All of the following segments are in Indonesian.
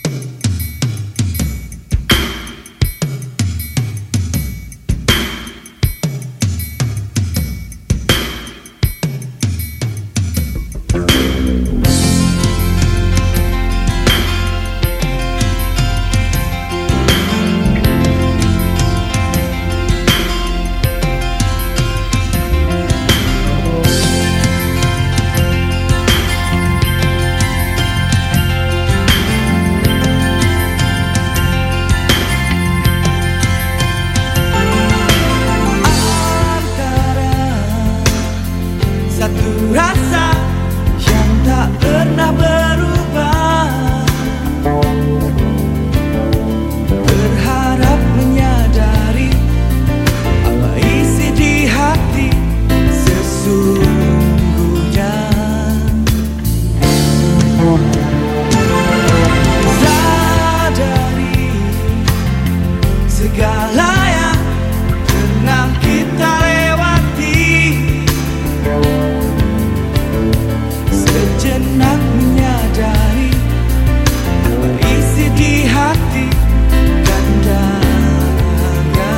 Satu rasa yang tak pernah berubah, berharap menyadari apa isi di hati sesungguhnya. Sadari segala yang pernah kita sejenak menyadari apa isi di hati dan dada.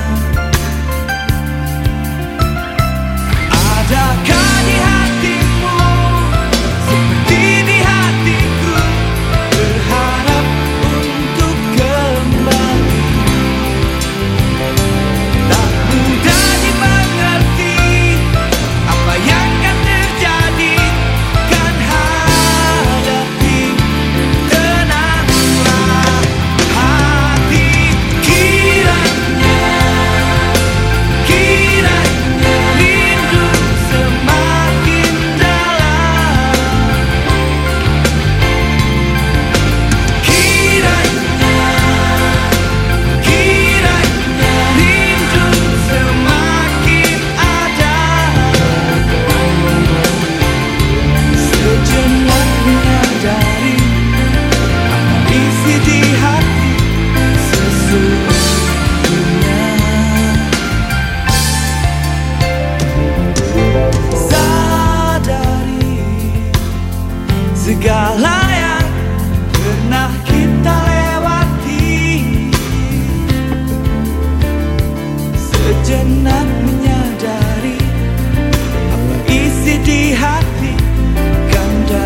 Adakah di hatimu seperti di hatiku, berharap untuk kembali? Tak mudah dimengerti apa yang akan terjadi. Segala yang pernah kita lewati, sejenak menyadari apa isi di hati ganda.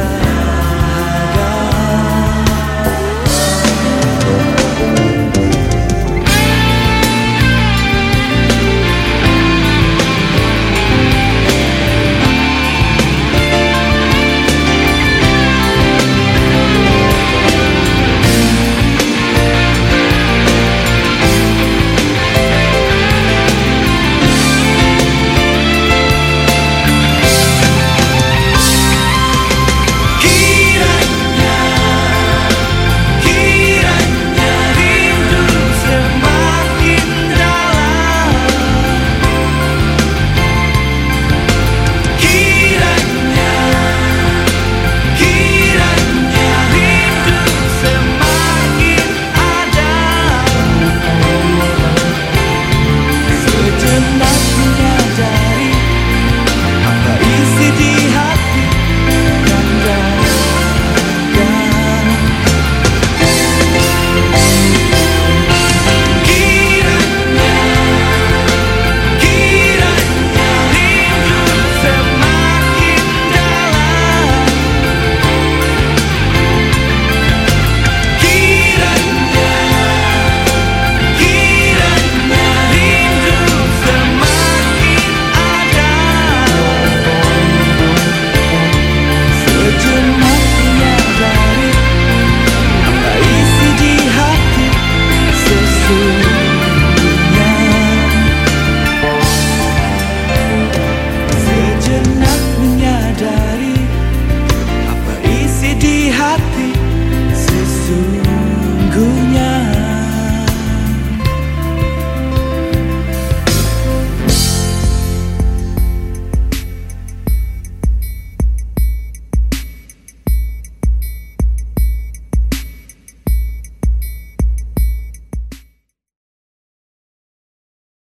Sejenak